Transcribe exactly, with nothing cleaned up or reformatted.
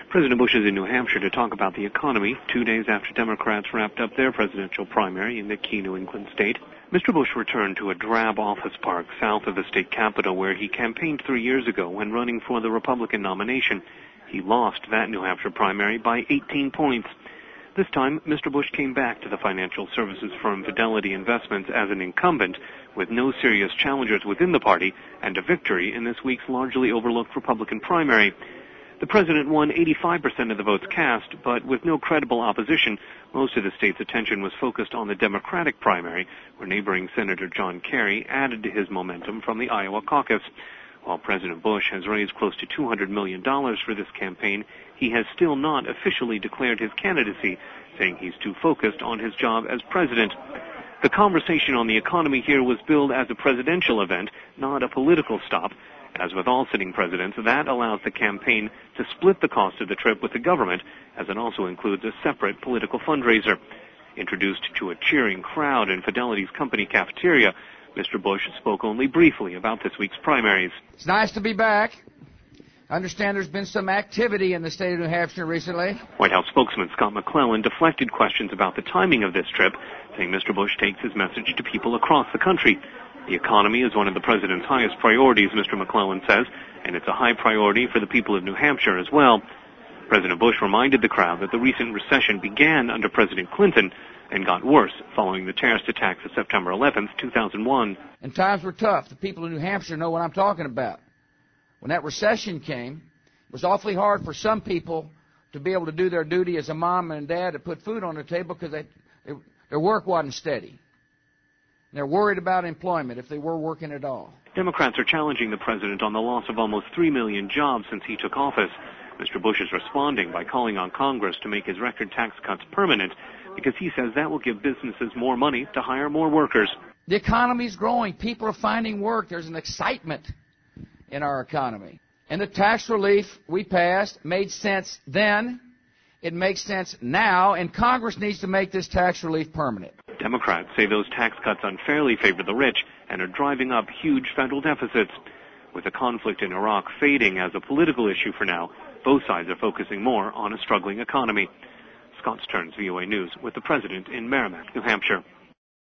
President Bush is in New Hampshire to talk about the economy, two days after Democrats wrapped up their presidential primary in the key New England state. Mister Bush returned to a drab office park south of the state capitol where he campaigned three years ago when running for the Republican nomination. He lost that New Hampshire primary by eighteen points. This time, Mister Bush came back to the financial services firm Fidelity Investments as an incumbent, with no serious challengers within the party, and a victory in this week's largely overlooked Republican primary. The president won eighty-five percent of the votes cast, but with no credible opposition, most of the state's attention was focused on the Democratic primary, where neighboring Senator John Kerry added to his momentum from the Iowa caucus. While President Bush has raised close to two hundred million dollars for this campaign, he has still not officially declared his candidacy, saying he's too focused on his job as president. The conversation on the economy here was billed as a presidential event, not a political stop. As with all sitting presidents, that allows the campaign to split the cost of the trip with the government, as it also includes a separate political fundraiser. Introduced to a cheering crowd in Fidelity's company cafeteria, Mister Bush spoke only briefly about this week's primaries. It's nice to be back. I understand there's been some activity in the state of New Hampshire recently. White House spokesman Scott McClellan deflected questions about the timing of this trip, saying Mister Bush takes his message to people across the country. The economy is one of the president's highest priorities, Mister McClellan says, and it's a high priority for the people of New Hampshire as well. President Bush reminded the crowd that the recent recession began under President Clinton and got worse following the terrorist attacks of September eleventh, two thousand one. And times were tough. The people of New Hampshire know what I'm talking about. When that recession came, it was awfully hard for some people to be able to do their duty as a mom and dad to put food on their table because they, they, their work wasn't steady. And they're worried about employment if they were working at all. Democrats are challenging the president on the loss of almost three million jobs since he took office. Mister Bush is responding by calling on Congress to make his record tax cuts permanent because he says that will give businesses more money to hire more workers. The economy is growing. People are finding work. There's an excitement in our economy. And the tax relief we passed made sense then. It makes sense now, and Congress needs to make this tax relief permanent. Democrats say those tax cuts unfairly favor the rich and are driving up huge federal deficits. With the conflict in Iraq fading as a political issue for now, both sides are focusing more on a struggling economy. Scott Stearns, V O A News, with the president in Merrimack, New Hampshire.